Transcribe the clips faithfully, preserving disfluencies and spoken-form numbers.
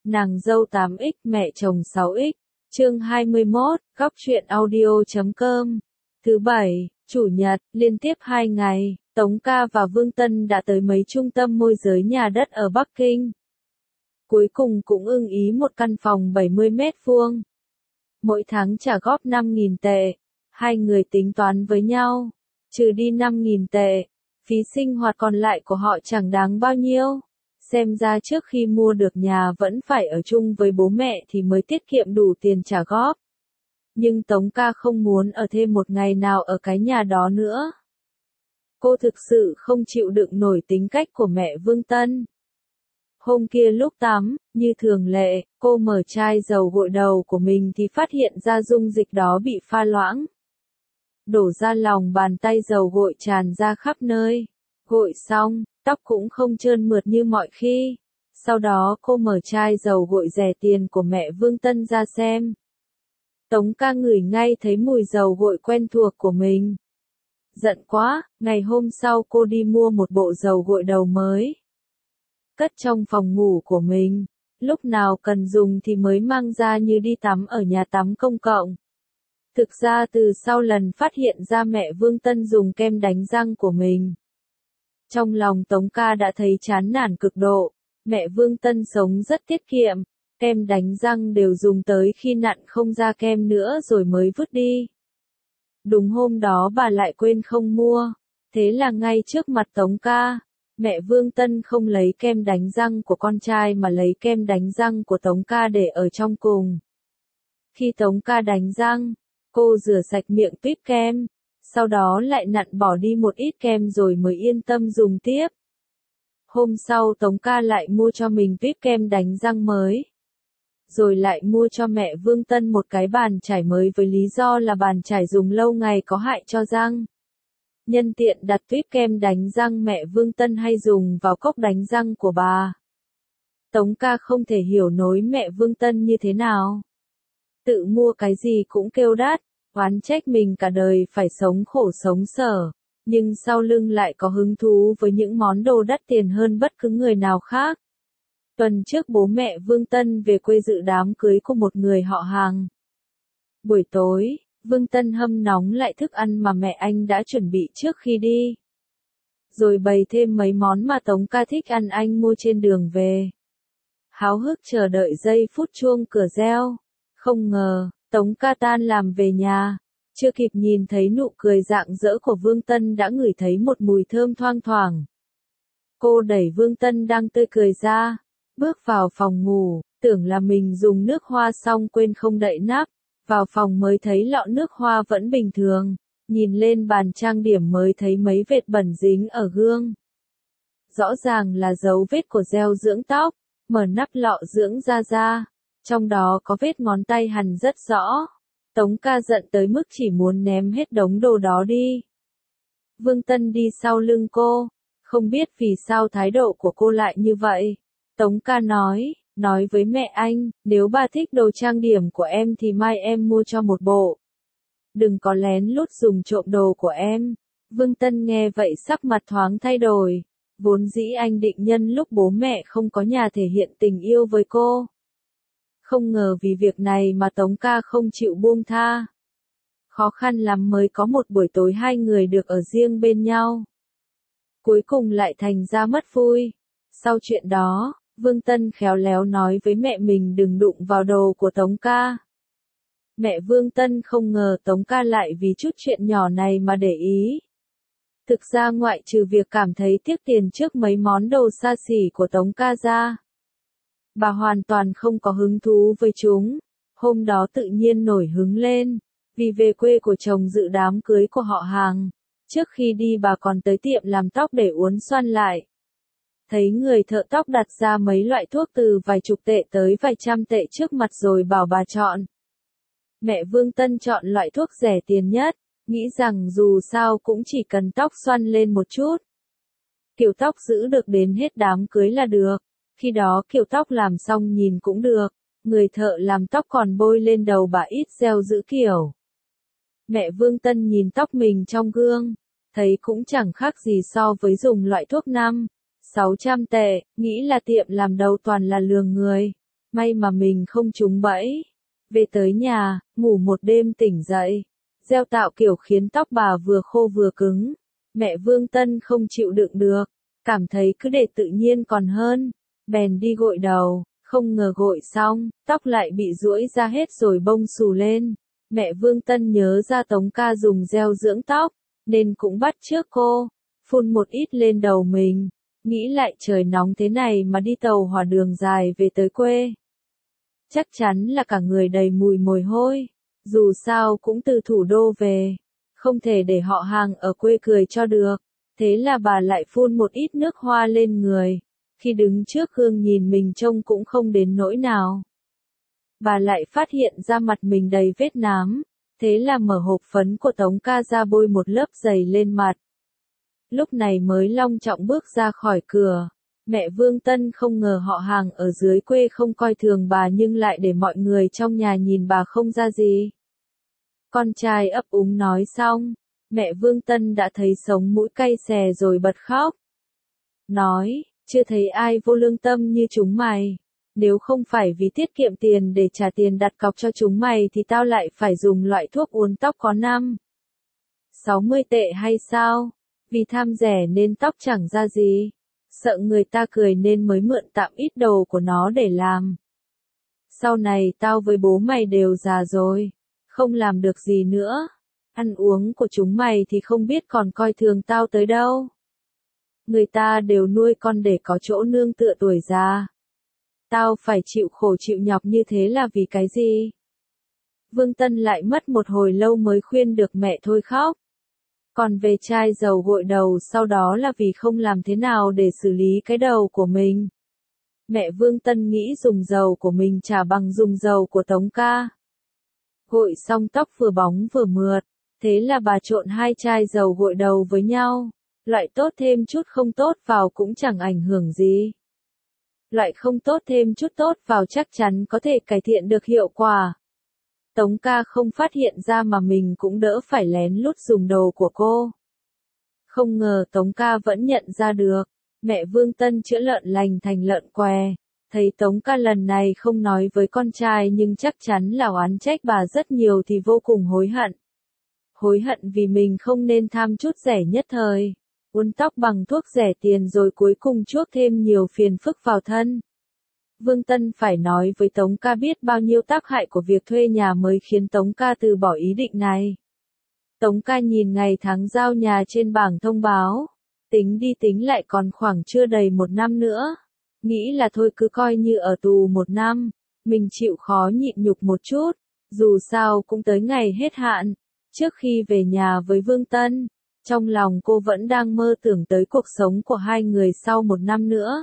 Nàng dâu tám x mẹ chồng sáu x, chương hai mươi mốt, góc truyện audio chấm com. Thứ bảy, chủ nhật, liên tiếp hai ngày, Tống Ca và Vương Tân đã tới mấy trung tâm môi giới nhà đất ở Bắc Kinh. Cuối cùng cũng ưng ý một căn phòng bảy mươi mét vuông. Mỗi tháng trả góp năm nghìn tệ. Hai người tính toán với nhau. Trừ đi năm nghìn tệ. Phí sinh hoạt còn lại của họ chẳng đáng bao nhiêu. Xem ra trước khi mua được nhà vẫn phải ở chung với bố mẹ thì mới tiết kiệm đủ tiền trả góp. Nhưng Tống Ca không muốn ở thêm một ngày nào ở cái nhà đó nữa. Cô thực sự không chịu đựng nổi tính cách của mẹ Vương Tân. Hôm kia lúc tắm, như thường lệ, cô mở chai dầu gội đầu của mình thì phát hiện ra dung dịch đó bị pha loãng. Đổ ra lòng bàn tay, dầu gội tràn ra khắp nơi. Gội xong, tóc cũng không trơn mượt như mọi khi. Sau đó cô mở chai dầu gội rẻ tiền của mẹ Vương Tân ra xem. Tống Ca ngửi ngay thấy mùi dầu gội quen thuộc của mình. Giận quá, ngày hôm sau cô đi mua một bộ dầu gội đầu mới. Cất trong phòng ngủ của mình, lúc nào cần dùng thì mới mang ra như đi tắm ở nhà tắm công cộng. Thực ra từ sau lần phát hiện ra mẹ Vương Tân dùng kem đánh răng của mình, trong lòng Tống Ca đã thấy chán nản cực độ. Mẹ Vương Tân sống rất tiết kiệm, kem đánh răng đều dùng tới khi nặn không ra kem nữa rồi mới vứt đi. Đúng hôm đó bà lại quên không mua, thế là ngay trước mặt Tống Ca, mẹ Vương Tân không lấy kem đánh răng của con trai mà lấy kem đánh răng của Tống Ca để ở trong cùng. Khi Tống Ca đánh răng, cô rửa sạch miệng tuýp kem, sau đó lại nặn bỏ đi một ít kem rồi mới yên tâm dùng tiếp. Hôm sau Tống Ca lại mua cho mình tuýp kem đánh răng mới. Rồi lại mua cho mẹ Vương Tân một cái bàn chải mới với lý do là bàn chải dùng lâu ngày có hại cho răng. Nhân tiện đặt tuýp kem đánh răng mẹ Vương Tân hay dùng vào cốc đánh răng của bà. Tống Ca không thể hiểu nổi mẹ Vương Tân như thế nào. Tự mua cái gì cũng kêu đắt, oán trách mình cả đời phải sống khổ sống sở, nhưng sau lưng lại có hứng thú với những món đồ đắt tiền hơn bất cứ người nào khác. Tuần trước bố mẹ Vương Tân về quê dự đám cưới của một người họ hàng. Buổi tối, Vương Tân hâm nóng lại thức ăn mà mẹ anh đã chuẩn bị trước khi đi. Rồi bày thêm mấy món mà Tống Ca thích ăn, anh mua trên đường về. Háo hức chờ đợi giây phút chuông cửa reo. Không ngờ, Tống Ca tan làm về nhà. Chưa kịp nhìn thấy nụ cười rạng rỡ của Vương Tân đã ngửi thấy một mùi thơm thoang thoảng. Cô đẩy Vương Tân đang tươi cười ra, bước vào phòng ngủ, tưởng là mình dùng nước hoa xong quên không đậy nắp. Vào phòng mới thấy lọ nước hoa vẫn bình thường, nhìn lên bàn trang điểm mới thấy mấy vệt bẩn dính ở gương. Rõ ràng là dấu vết của gel dưỡng tóc, mở nắp lọ dưỡng da ra, trong đó có vết ngón tay hằn rất rõ. Tống Ca giận tới mức chỉ muốn ném hết đống đồ đó đi. Vương Tân đi sau lưng cô, không biết vì sao thái độ của cô lại như vậy. Tống Ca nói, nói với mẹ anh, nếu bà thích đồ trang điểm của em thì mai em mua cho một bộ. Đừng có lén lút dùng trộm đồ của em. Vương Tân nghe vậy sắc mặt thoáng thay đổi. Vốn dĩ anh định nhân lúc bố mẹ không có nhà thể hiện tình yêu với cô. Không ngờ vì việc này mà Tống Ca không chịu buông tha. Khó khăn lắm mới có một buổi tối hai người được ở riêng bên nhau. Cuối cùng lại thành ra mất vui. Sau chuyện đó, Vương Tân khéo léo nói với mẹ mình đừng đụng vào đồ của Tống Ca. Mẹ Vương Tân không ngờ Tống Ca lại vì chút chuyện nhỏ này mà để ý. Thực ra ngoại trừ việc cảm thấy tiếc tiền trước mấy món đồ xa xỉ của Tống Ca ra, bà hoàn toàn không có hứng thú với chúng. Hôm đó tự nhiên nổi hứng lên, vì về quê của chồng dự đám cưới của họ hàng. Trước khi đi bà còn tới tiệm làm tóc để uốn xoăn lại. Thấy người thợ tóc đặt ra mấy loại thuốc từ vài chục tệ tới vài trăm tệ trước mặt rồi bảo bà chọn. Mẹ Vương Tân chọn loại thuốc rẻ tiền nhất, nghĩ rằng dù sao cũng chỉ cần tóc xoăn lên một chút. Kiểu tóc giữ được đến hết đám cưới là được, khi đó kiểu tóc làm xong nhìn cũng được, người thợ làm tóc còn bôi lên đầu bà ít gel giữ kiểu. Mẹ Vương Tân nhìn tóc mình trong gương, thấy cũng chẳng khác gì so với dùng loại thuốc năm, sáu trăm tệ, nghĩ là tiệm làm đầu toàn là lừa người. May mà mình không trúng bẫy. Về tới nhà, ngủ một đêm tỉnh dậy. Gel tạo kiểu khiến tóc bà vừa khô vừa cứng. Mẹ Vương Tân không chịu đựng được. Cảm thấy cứ để tự nhiên còn hơn. Bèn đi gội đầu. Không ngờ gội xong, tóc lại bị duỗi ra hết rồi bông xù lên. Mẹ Vương Tân nhớ ra Tống ca dùng gel dưỡng tóc, nên cũng bắt chước cô. Phun một ít lên đầu mình. Nghĩ lại trời nóng thế này mà đi tàu hỏa đường dài về tới quê. Chắc chắn là cả người đầy mùi mồi hôi. Dù sao cũng từ thủ đô về. Không thể để họ hàng ở quê cười cho được. Thế là bà lại phun một ít nước hoa lên người. Khi đứng trước gương nhìn mình trông cũng không đến nỗi nào. Bà lại phát hiện ra mặt mình đầy vết nám. Thế là mở hộp phấn của Tống ca ra bôi một lớp dày lên mặt. Lúc này mới long trọng bước ra khỏi cửa. Mẹ Vương Tân không ngờ họ hàng ở dưới quê không coi thường bà nhưng lại để mọi người trong nhà nhìn bà không ra gì. Con trai ấp úng nói xong, mẹ Vương Tân đã thấy sống mũi cay xè rồi bật khóc. Nói, chưa thấy ai vô lương tâm như chúng mày. Nếu không phải vì tiết kiệm tiền để trả tiền đặt cọc cho chúng mày thì tao lại phải dùng loại thuốc uốn tóc có năm sáu mươi tệ hay sao? Vì tham rẻ nên tóc chẳng ra gì. Sợ người ta cười nên mới mượn tạm ít đồ của nó để làm. Sau này tao với bố mày đều già rồi. Không làm được gì nữa. Ăn uống của chúng mày thì không biết còn coi thường tao tới đâu. Người ta đều nuôi con để có chỗ nương tựa tuổi già. Tao phải chịu khổ chịu nhọc như thế là vì cái gì? Vương Tân lại mất một hồi lâu mới khuyên được mẹ thôi khóc. Còn về chai dầu gội đầu sau đó là vì không làm thế nào để xử lý cái đầu của mình. Mẹ Vương Tân nghĩ dùng dầu của mình chả bằng dùng dầu của Tống ca. Gội xong tóc vừa bóng vừa mượt, thế là bà trộn hai chai dầu gội đầu với nhau. Loại tốt thêm chút không tốt vào cũng chẳng ảnh hưởng gì. Loại không tốt thêm chút tốt vào chắc chắn có thể cải thiện được hiệu quả. Tống ca không phát hiện ra mà mình cũng đỡ phải lén lút dùng đồ của cô. Không ngờ Tống ca vẫn nhận ra được. Mẹ Vương Tân chữa lợn lành thành lợn què. Thấy Tống ca lần này không nói với con trai nhưng chắc chắn là oán trách bà rất nhiều thì vô cùng hối hận. Hối hận vì mình không nên tham chút rẻ nhất thời. Uốn tóc bằng thuốc rẻ tiền rồi cuối cùng chuốc thêm nhiều phiền phức vào thân. Vương Tân phải nói với Tống ca biết bao nhiêu tác hại của việc thuê nhà mới khiến Tống ca từ bỏ ý định này. Tống ca nhìn ngày tháng giao nhà trên bảng thông báo. Tính đi tính lại còn khoảng chưa đầy một năm nữa. Nghĩ là thôi cứ coi như ở tù một năm. Mình chịu khó nhịn nhục một chút. Dù sao cũng tới ngày hết hạn. Trước khi về nhà với Vương Tân, trong lòng cô vẫn đang mơ tưởng tới cuộc sống của hai người sau một năm nữa.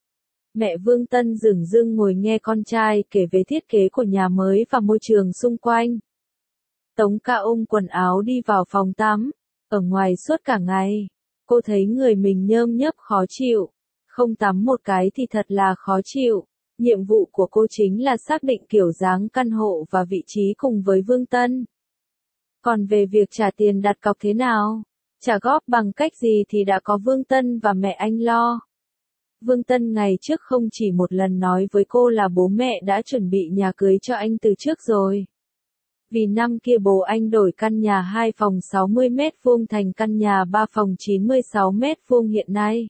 Mẹ Vương Tân dửng dưng ngồi nghe con trai kể về thiết kế của nhà mới và môi trường xung quanh. Tống ca ôm quần áo đi vào phòng tắm. Ở ngoài suốt cả ngày, cô thấy người mình nhơm nhớp khó chịu. Không tắm một cái thì thật là khó chịu. Nhiệm vụ của cô chính là xác định kiểu dáng căn hộ và vị trí cùng với Vương Tân. Còn về việc trả tiền đặt cọc thế nào, trả góp bằng cách gì thì đã có Vương Tân và mẹ anh lo. Vương Tân ngày trước không chỉ một lần nói với cô là bố mẹ đã chuẩn bị nhà cưới cho anh từ trước rồi. Vì năm kia bố anh đổi căn nhà hai phòng sáu mươi mét vuông thành căn nhà ba phòng chín mươi sáu mét vuông hiện nay.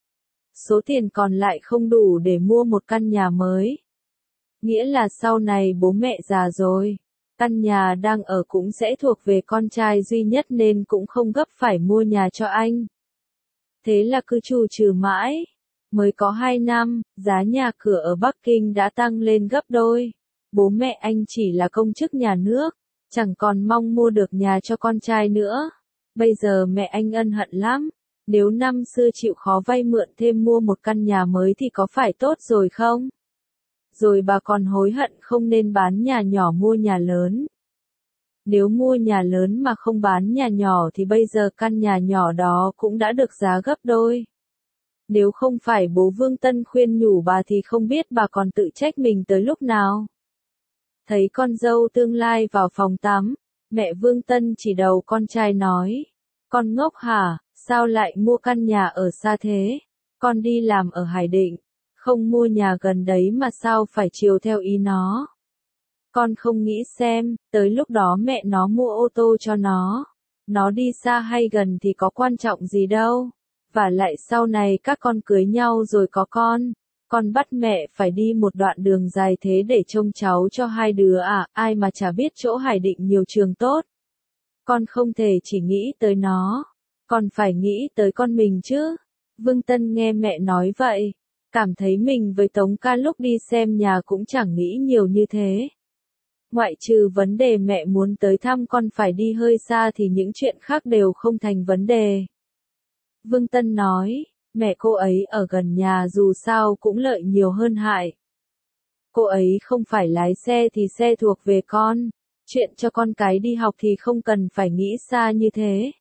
Số tiền còn lại không đủ để mua một căn nhà mới. Nghĩa là sau này bố mẹ già rồi, căn nhà đang ở cũng sẽ thuộc về con trai duy nhất nên cũng không gấp phải mua nhà cho anh. Thế là cứ trù trừ mãi. Mới có hai năm, giá nhà cửa ở Bắc Kinh đã tăng lên gấp đôi. Bố mẹ anh chỉ là công chức nhà nước, chẳng còn mong mua được nhà cho con trai nữa. Bây giờ mẹ anh ân hận lắm. Nếu năm xưa chịu khó vay mượn thêm mua một căn nhà mới thì có phải tốt rồi không? Rồi bà còn hối hận không nên bán nhà nhỏ mua nhà lớn. Nếu mua nhà lớn mà không bán nhà nhỏ thì bây giờ căn nhà nhỏ đó cũng đã được giá gấp đôi. Nếu không phải bố Vương Tân khuyên nhủ bà thì không biết bà còn tự trách mình tới lúc nào. Thấy con dâu tương lai vào phòng tắm, mẹ Vương Tân chỉ đầu con trai nói. Con ngốc hả, sao lại mua căn nhà ở xa thế? Con đi làm ở Hải Định, Không mua nhà gần đấy mà sao phải chiều theo ý nó. Con không nghĩ xem, tới lúc đó mẹ nó mua ô tô cho nó. Nó đi xa hay gần thì có quan trọng gì đâu. Và lại sau này các con cưới nhau rồi có con. Con bắt mẹ phải đi một đoạn đường dài thế để trông cháu cho hai đứa à, ai mà chả biết chỗ Hải Định nhiều trường tốt. Con không thể chỉ nghĩ tới nó. Con phải nghĩ tới con mình chứ. Vương Tân nghe mẹ nói vậy. Cảm thấy mình với Tống Ca lúc đi xem nhà cũng chẳng nghĩ nhiều như thế. Ngoại trừ vấn đề mẹ muốn tới thăm con phải đi hơi xa thì những chuyện khác đều không thành vấn đề. Vương Tân nói, mẹ cô ấy ở gần nhà dù sao cũng lợi nhiều hơn hại. Cô ấy không phải lái xe thì xe thuộc về con. Chuyện cho con cái đi học thì không cần phải nghĩ xa như thế.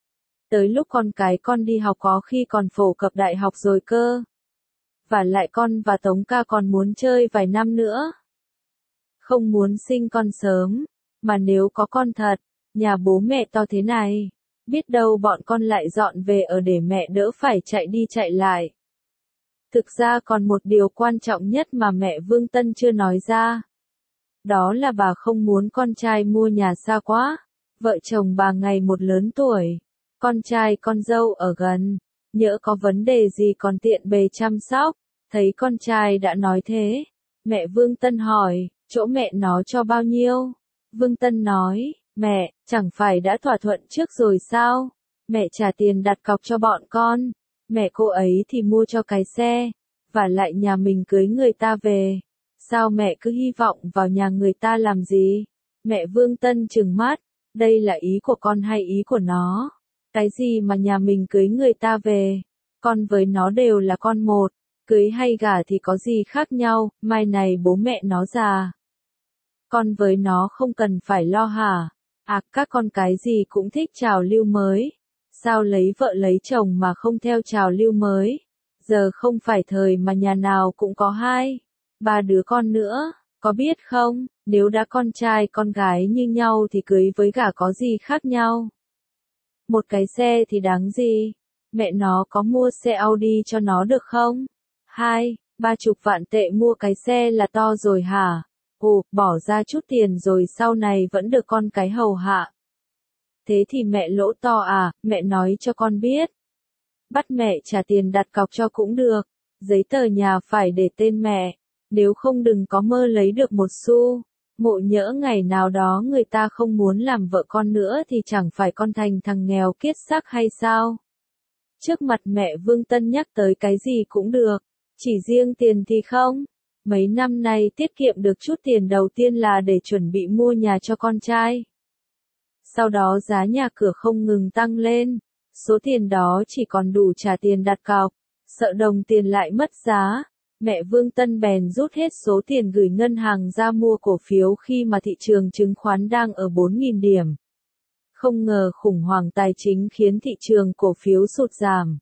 Tới lúc con cái con đi học có khi còn phổ cập đại học rồi cơ. Và lại con và Tống Ca còn muốn chơi vài năm nữa. Không muốn sinh con sớm, mà nếu có con thật, nhà bố mẹ to thế này, biết đâu bọn con lại dọn về ở để mẹ đỡ phải chạy đi chạy lại. Thực ra còn một điều quan trọng nhất mà mẹ Vương Tân chưa nói ra. Đó là bà không muốn con trai mua nhà xa quá. Vợ chồng bà ngày một lớn tuổi, con trai con dâu ở gần, nhỡ có vấn đề gì còn tiện bề chăm sóc. Thấy con trai đã nói thế, mẹ Vương Tân hỏi, chỗ mẹ nó cho bao nhiêu? Vương Tân nói, mẹ, chẳng phải đã thỏa thuận trước rồi sao? Mẹ trả tiền đặt cọc cho bọn con, mẹ cô ấy thì mua cho cái xe, và lại nhà mình cưới người ta về. Sao mẹ cứ hy vọng vào nhà người ta làm gì? Mẹ Vương Tân trừng mắt, đây là ý của con hay ý của nó? Cái gì mà nhà mình cưới người ta về? Con với nó đều là con một. Cưới hay gả thì có gì khác nhau, mai này bố mẹ nó già. Con với nó không cần phải lo hả? À, các con cái gì cũng thích trào lưu mới. Sao lấy vợ lấy chồng mà không theo trào lưu mới? Giờ không phải thời mà nhà nào cũng có hai, ba đứa con nữa, có biết không, nếu đã con trai con gái như nhau thì cưới với gả có gì khác nhau? Một cái xe thì đáng gì? Mẹ nó có mua xe Audi cho nó được không? Hai, ba chục vạn tệ mua cái xe là to rồi hả? Ồ, bỏ ra chút tiền rồi sau này vẫn được con cái hầu hạ. Thế thì mẹ lỗ to à, mẹ nói cho con biết. Bắt mẹ trả tiền đặt cọc cho cũng được, giấy tờ nhà phải để tên mẹ, nếu không đừng có mơ lấy được một xu. Ngộ nhỡ ngày nào đó người ta không muốn làm vợ con nữa thì chẳng phải con thành thằng nghèo kiết xác hay sao? Trước mặt mẹ Vương Tân nhắc tới cái gì cũng được. Chỉ riêng tiền thì không. Mấy năm nay tiết kiệm được chút tiền đầu tiên là để chuẩn bị mua nhà cho con trai. Sau đó giá nhà cửa không ngừng tăng lên. Số tiền đó chỉ còn đủ trả tiền đặt cọc. Sợ đồng tiền lại mất giá. Mẹ Vương Tân bèn rút hết số tiền gửi ngân hàng ra mua cổ phiếu khi mà thị trường chứng khoán đang ở bốn nghìn điểm. Không ngờ khủng hoảng tài chính khiến thị trường cổ phiếu sụt giảm.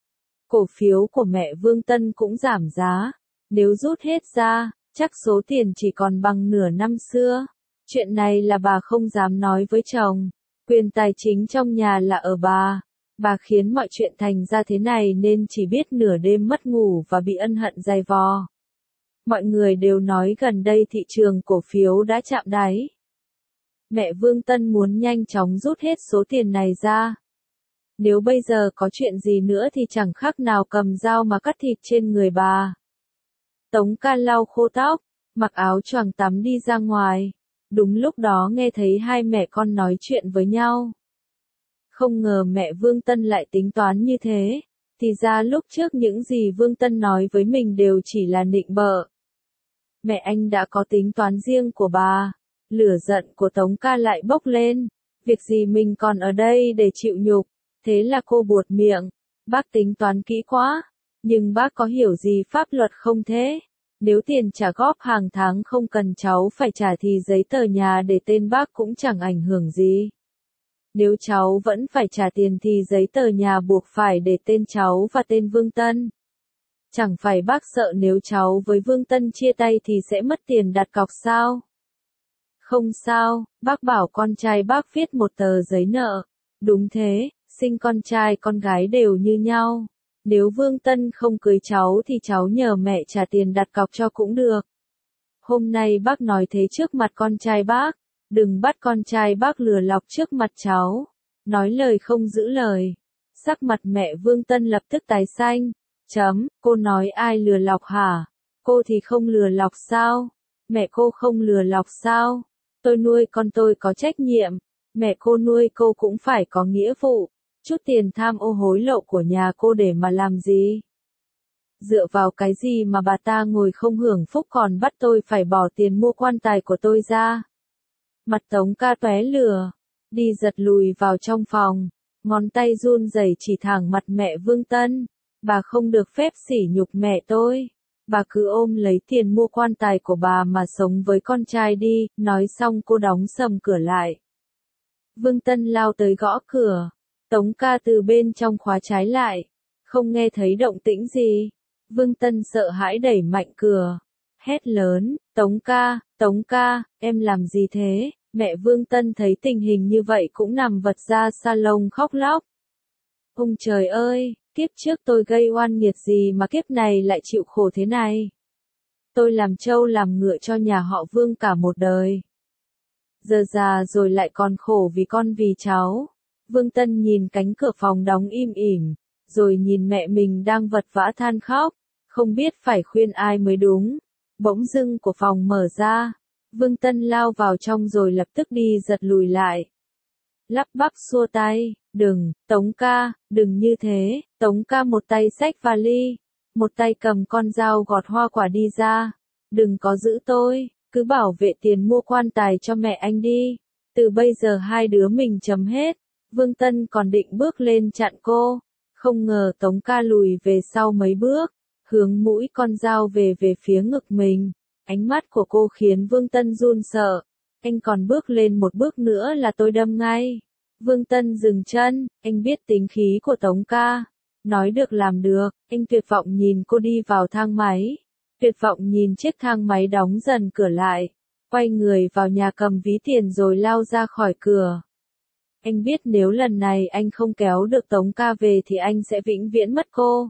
Cổ phiếu của mẹ Vương Tân cũng giảm giá. Nếu rút hết ra, chắc số tiền chỉ còn bằng nửa năm xưa. Chuyện này là bà không dám nói với chồng. Quyền tài chính trong nhà là ở bà. Bà khiến mọi chuyện thành ra thế này nên chỉ biết nửa đêm mất ngủ và bị ân hận dày vò. Mọi người đều nói gần đây thị trường cổ phiếu đã chạm đáy. Mẹ Vương Tân muốn nhanh chóng rút hết số tiền này ra. Nếu bây giờ có chuyện gì nữa thì chẳng khác nào cầm dao mà cắt thịt trên người bà. Tống Ca lau khô tóc, mặc áo choàng tắm đi ra ngoài. Đúng lúc đó nghe thấy hai mẹ con nói chuyện với nhau. Không ngờ mẹ Vương Tân lại tính toán như thế. Thì ra lúc trước những gì Vương Tân nói với mình đều chỉ là nịnh bợ. Mẹ anh đã có tính toán riêng của bà. Lửa giận của Tống Ca lại bốc lên. Việc gì mình còn ở đây để chịu nhục. Thế là cô buột miệng. Bác tính toán kỹ quá. Nhưng bác có hiểu gì pháp luật không thế? Nếu tiền trả góp hàng tháng không cần cháu phải trả thì giấy tờ nhà để tên bác cũng chẳng ảnh hưởng gì. Nếu cháu vẫn phải trả tiền thì giấy tờ nhà buộc phải để tên cháu và tên Vương Tân. Chẳng phải bác sợ nếu cháu với Vương Tân chia tay thì sẽ mất tiền đặt cọc sao? Không sao, bác bảo con trai bác viết một tờ giấy nợ. Đúng thế, sinh con trai con gái đều như nhau. Nếu Vương Tân không cưới cháu thì cháu nhờ mẹ trả tiền đặt cọc cho cũng được. Hôm nay bác nói thế trước mặt con trai bác, đừng bắt con trai bác lừa lọc trước mặt cháu. Nói lời không giữ lời. Sắc mặt mẹ Vương Tân lập tức tái xanh. Chấm, cô nói ai lừa lọc hả? Cô thì không lừa lọc sao? Mẹ cô không lừa lọc sao? Tôi nuôi con tôi có trách nhiệm. Mẹ cô nuôi cô cũng phải có nghĩa vụ. Chút tiền tham ô hối lộ của nhà cô để mà làm gì? Dựa vào cái gì mà bà ta ngồi không hưởng phúc còn bắt tôi phải bỏ tiền mua quan tài của tôi ra? Mặt Tống Ca tóe lửa, đi giật lùi vào trong phòng, ngón tay run rẩy chỉ thẳng mặt mẹ Vương Tân. Bà không được phép sỉ nhục mẹ tôi. Bà cứ ôm lấy tiền mua quan tài của bà mà sống với con trai đi. Nói xong cô đóng sầm cửa lại. Vương Tân lao tới gõ cửa. Tống Ca từ bên trong khóa trái lại. Không nghe thấy động tĩnh gì. Vương Tân sợ hãi đẩy mạnh cửa. Hét lớn, Tống Ca, Tống Ca, em làm gì thế? Mẹ Vương Tân thấy tình hình như vậy cũng nằm vật ra salon khóc lóc. Ông trời ơi, kiếp trước tôi gây oan nghiệt gì mà kiếp này lại chịu khổ thế này? Tôi làm trâu làm ngựa cho nhà họ Vương cả một đời. Giờ già rồi lại còn khổ vì con vì cháu. Vương Tân nhìn cánh cửa phòng đóng im ỉm, rồi nhìn mẹ mình đang vật vã than khóc, không biết phải khuyên ai mới đúng. Bỗng dưng của phòng mở ra, Vương Tân lao vào trong rồi lập tức đi giật lùi lại. Lắp bắp xua tay, đừng, Tống Ca, đừng như thế. Tống Ca một tay xách vali, một tay cầm con dao gọt hoa quả đi ra. Đừng có giữ tôi, cứ bảo vệ tiền mua quan tài cho mẹ anh đi. Từ bây giờ hai đứa mình chấm hết. Vương Tân còn định bước lên chặn cô, không ngờ Tống Ca lùi về sau mấy bước, hướng mũi con dao về về phía ngực mình. Ánh mắt của cô khiến Vương Tân run sợ. Anh còn bước lên một bước nữa là tôi đâm ngay. Vương Tân dừng chân, anh biết tính khí của Tống Ca. Nói được làm được, anh tuyệt vọng nhìn cô đi vào thang máy. Tuyệt vọng nhìn chiếc thang máy đóng dần cửa lại. Quay người vào nhà cầm ví tiền rồi lao ra khỏi cửa. Anh biết nếu lần này anh không kéo được Tống Ca về thì anh sẽ vĩnh viễn mất cô.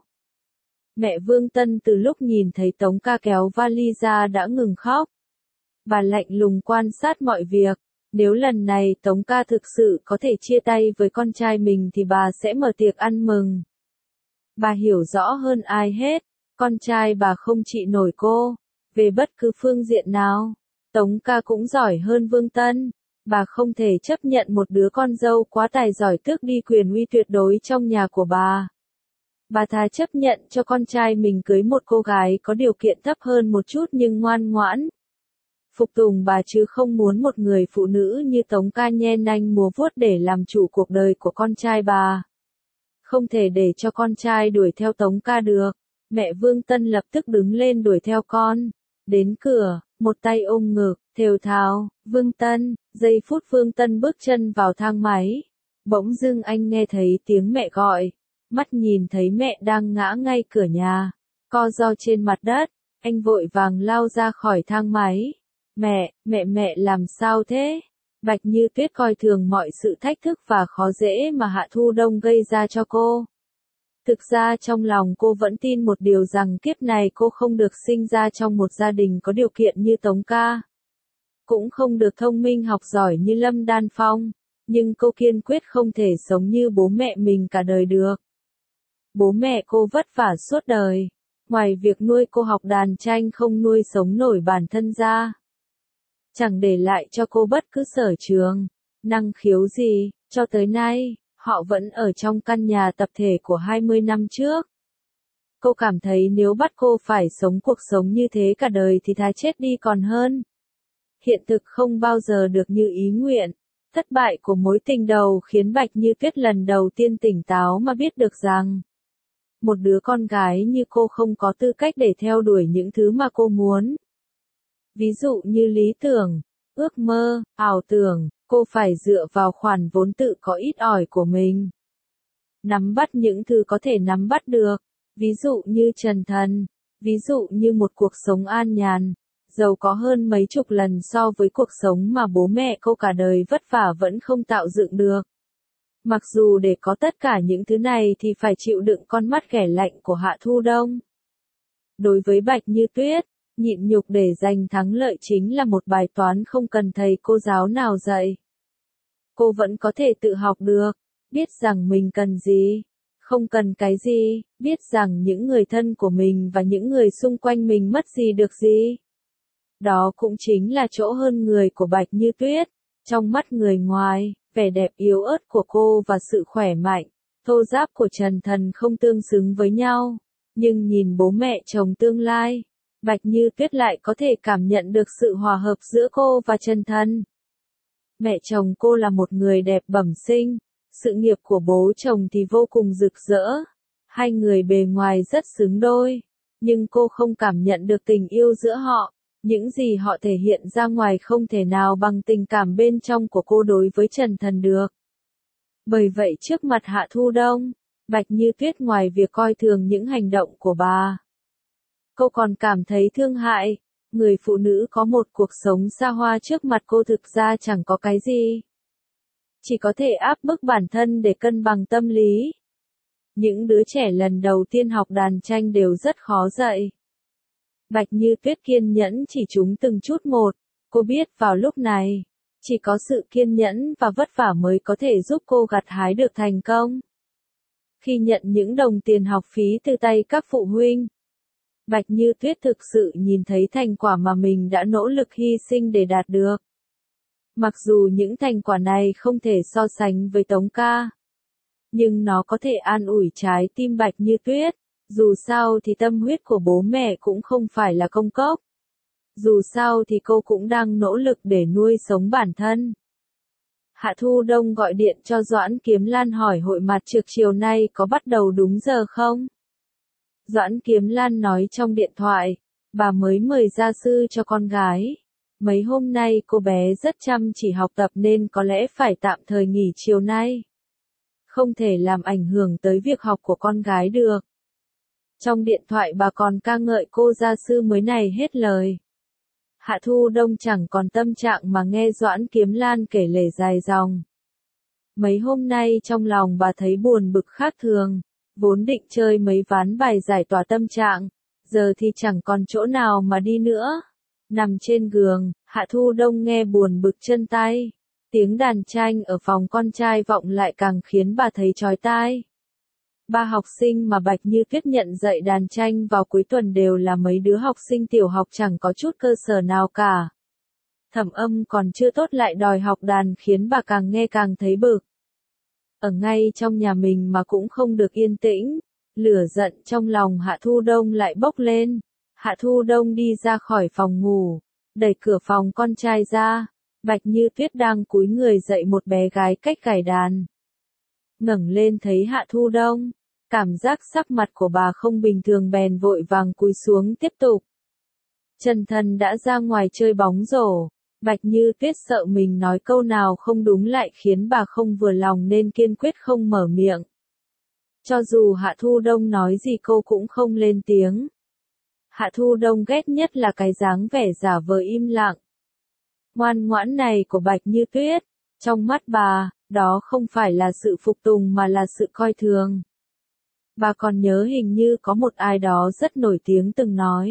Mẹ Vương Tân từ lúc nhìn thấy Tống Ca kéo vali ra đã ngừng khóc. Bà lạnh lùng quan sát mọi việc. Nếu lần này Tống Ca thực sự có thể chia tay với con trai mình thì bà sẽ mở tiệc ăn mừng. Bà hiểu rõ hơn ai hết, con trai bà không trị nổi cô, về bất cứ phương diện nào. Tống Ca cũng giỏi hơn Vương Tân. Bà không thể chấp nhận một đứa con dâu quá tài giỏi tước đi quyền uy tuyệt đối trong nhà của bà. Bà thà chấp nhận cho con trai mình cưới một cô gái có điều kiện thấp hơn một chút nhưng ngoan ngoãn. Phục tùng bà chứ không muốn một người phụ nữ như Tống Ca nhe nanh múa vuốt để làm chủ cuộc đời của con trai bà. Không thể để cho con trai đuổi theo Tống Ca được. Mẹ Vương Tân lập tức đứng lên đuổi theo con. Đến cửa, một tay ôm ngực, thều thào, Vương Tân, giây phút Vương Tân bước chân vào thang máy. Bỗng dưng anh nghe thấy tiếng mẹ gọi. Mắt nhìn thấy mẹ đang ngã ngay cửa nhà, co ro trên mặt đất, anh vội vàng lao ra khỏi thang máy. Mẹ, mẹ mẹ làm sao thế? Bạch Như Tuyết coi thường mọi sự thách thức và khó dễ mà Hạ Thu Đông gây ra cho cô. Thực ra trong lòng cô vẫn tin một điều rằng kiếp này cô không được sinh ra trong một gia đình có điều kiện như Tống Ca. Cũng không được thông minh học giỏi như Lâm Đan Phong. Nhưng cô kiên quyết không thể sống như bố mẹ mình cả đời được. Bố mẹ cô vất vả suốt đời. Ngoài việc nuôi cô học đàn tranh không nuôi sống nổi bản thân ra. Chẳng để lại cho cô bất cứ sở trường, năng khiếu gì, cho tới nay, họ vẫn ở trong căn nhà tập thể của hai mươi năm trước. Cô cảm thấy nếu bắt cô phải sống cuộc sống như thế cả đời thì thà chết đi còn hơn. Hiện thực không bao giờ được như ý nguyện. Thất bại của mối tình đầu khiến Bạch Như Tuyết lần đầu tiên tỉnh táo mà biết được rằng một đứa con gái như cô không có tư cách để theo đuổi những thứ mà cô muốn. Ví dụ như lý tưởng, ước mơ, ảo tưởng, cô phải dựa vào khoản vốn tự có ít ỏi của mình. Nắm bắt những thứ có thể nắm bắt được, ví dụ như trần thần, ví dụ như một cuộc sống an nhàn, giàu có hơn mấy chục lần so với cuộc sống mà bố mẹ cô cả đời vất vả vẫn không tạo dựng được. Mặc dù để có tất cả những thứ này thì phải chịu đựng con mắt ghẻ lạnh của Hạ Thu Đông. Đối với Bạch Như Tuyết, nhịn nhục để giành thắng lợi chính là một bài toán không cần thầy cô giáo nào dạy. Cô vẫn có thể tự học được, biết rằng mình cần gì, không cần cái gì, biết rằng những người thân của mình và những người xung quanh mình mất gì được gì. Đó cũng chính là chỗ hơn người của Bạch Như Tuyết. Trong mắt người ngoài, vẻ đẹp yếu ớt của cô và sự khỏe mạnh, thô ráp của Trần Thần không tương xứng với nhau. Nhưng nhìn bố mẹ chồng tương lai, Bạch Như Tuyết lại có thể cảm nhận được sự hòa hợp giữa cô và Trần Thần. Mẹ chồng cô là một người đẹp bẩm sinh, sự nghiệp của bố chồng thì vô cùng rực rỡ. Hai người bề ngoài rất xứng đôi, nhưng cô không cảm nhận được tình yêu giữa họ. Những gì họ thể hiện ra ngoài không thể nào bằng tình cảm bên trong của cô đối với Trần Thần được. Bởi vậy trước mặt Hạ Thu Đông, Bạch Như Tuyết ngoài việc coi thường những hành động của bà, cô còn cảm thấy thương hại. Người phụ nữ có một cuộc sống xa hoa trước mặt cô thực ra chẳng có cái gì. Chỉ có thể áp bức bản thân để cân bằng tâm lý. Những đứa trẻ lần đầu tiên học đàn tranh đều rất khó dạy. Bạch Như Tuyết kiên nhẫn chỉ chúng từng chút một. Cô biết vào lúc này, chỉ có sự kiên nhẫn và vất vả mới có thể giúp cô gặt hái được thành công. Khi nhận những đồng tiền học phí từ tay các phụ huynh, Bạch Như Tuyết thực sự nhìn thấy thành quả mà mình đã nỗ lực hy sinh để đạt được. Mặc dù những thành quả này không thể so sánh với Tống ca, nhưng nó có thể an ủi trái tim Bạch Như Tuyết. Dù sao thì tâm huyết của bố mẹ cũng không phải là công cốc. Dù sao thì cô cũng đang nỗ lực để nuôi sống bản thân. Hạ Thu Đông gọi điện cho Doãn Kiếm Lan hỏi hội mặt trược chiều nay có bắt đầu đúng giờ không? Doãn Kiếm Lan nói trong điện thoại, bà mới mời gia sư cho con gái. Mấy hôm nay cô bé rất chăm chỉ học tập nên có lẽ phải tạm thời nghỉ chiều nay. Không thể làm ảnh hưởng tới việc học của con gái được. Trong điện thoại bà còn ca ngợi cô gia sư mới này hết lời. Hạ Thu Đông chẳng còn tâm trạng mà nghe Doãn Kiếm Lan kể lể dài dòng. Mấy hôm nay trong lòng bà thấy buồn bực khác thường, vốn định chơi mấy ván bài giải tỏa tâm trạng, giờ thì chẳng còn chỗ nào mà đi nữa. Nằm trên giường, Hạ Thu Đông nghe buồn bực chân tay. Tiếng đàn tranh ở phòng con trai vọng lại càng khiến bà thấy chói tai. Ba học sinh mà Bạch Như Tuyết nhận dạy đàn tranh vào cuối tuần đều là mấy đứa học sinh tiểu học chẳng có chút cơ sở nào cả. Thẩm âm còn chưa tốt lại đòi học đàn khiến bà càng nghe càng thấy bực. Ở ngay trong nhà mình mà cũng không được yên tĩnh, lửa giận trong lòng Hạ Thu Đông lại bốc lên. Hạ Thu Đông đi ra khỏi phòng ngủ, đẩy cửa phòng con trai ra. Bạch Như Tuyết đang cúi người dạy một bé gái cách gảy đàn. Ngẩng lên thấy Hạ Thu Đông, cảm giác sắc mặt của bà không bình thường bèn vội vàng cúi xuống tiếp tục. Trần Thần đã ra ngoài chơi bóng rổ, Bạch Như Tuyết sợ mình nói câu nào không đúng lại khiến bà không vừa lòng nên kiên quyết không mở miệng. Cho dù Hạ Thu Đông nói gì cô cũng không lên tiếng. Hạ Thu Đông ghét nhất là cái dáng vẻ giả vờ im lặng. Ngoan ngoãn này của Bạch Như Tuyết, trong mắt bà, đó không phải là sự phục tùng mà là sự coi thường. Bà còn nhớ hình như có một ai đó rất nổi tiếng từng nói.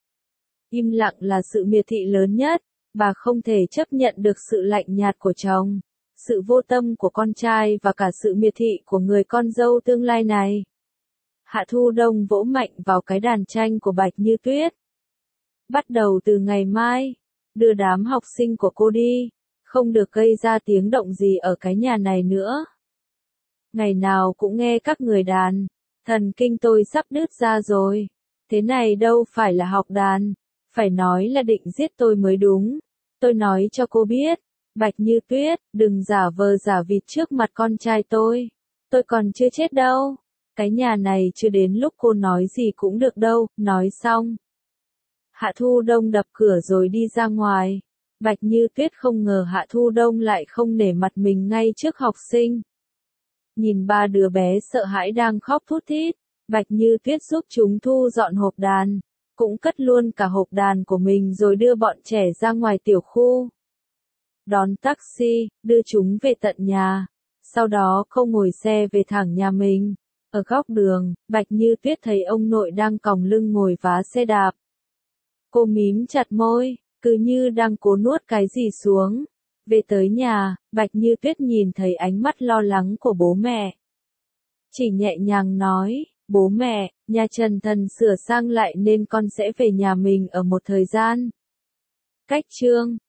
Im lặng là sự miệt thị lớn nhất, bà không thể chấp nhận được sự lạnh nhạt của chồng, sự vô tâm của con trai và cả sự miệt thị của người con dâu tương lai này. Hạ Thu Đông vỗ mạnh vào cái đàn tranh của Bạch Như Tuyết. Bắt đầu từ ngày mai, đưa đám học sinh của cô đi, không được gây ra tiếng động gì ở cái nhà này nữa. Ngày nào cũng nghe các người đàn, thần kinh tôi sắp đứt ra rồi. Thế này đâu phải là học đàn, phải nói là định giết tôi mới đúng. Tôi nói cho cô biết, Bạch Như Tuyết, đừng giả vờ giả vịt trước mặt con trai tôi. Tôi còn chưa chết đâu. Cái nhà này chưa đến lúc cô nói gì cũng được đâu. Nói xong, Hạ Thu Đông đập cửa rồi đi ra ngoài. Bạch Như Tuyết không ngờ Hạ Thu Đông lại không nể mặt mình ngay trước học sinh. Nhìn ba đứa bé sợ hãi đang khóc thút thít, Bạch Như Tuyết giúp chúng thu dọn hộp đàn, cũng cất luôn cả hộp đàn của mình rồi đưa bọn trẻ ra ngoài tiểu khu. Đón taxi, đưa chúng về tận nhà. sau đó không ngồi xe về thẳng nhà mình. Ở góc đường, Bạch Như Tuyết thấy ông nội đang còng lưng ngồi vá xe đạp. Cô mím chặt môi, cứ như đang cố nuốt cái gì xuống. Về tới nhà, Bạch Như Tuyết nhìn thấy ánh mắt lo lắng của bố mẹ. Chỉ nhẹ nhàng nói, bố mẹ, nhà Trần Thần sửa sang lại nên con sẽ về nhà mình ở một thời gian. Cách chương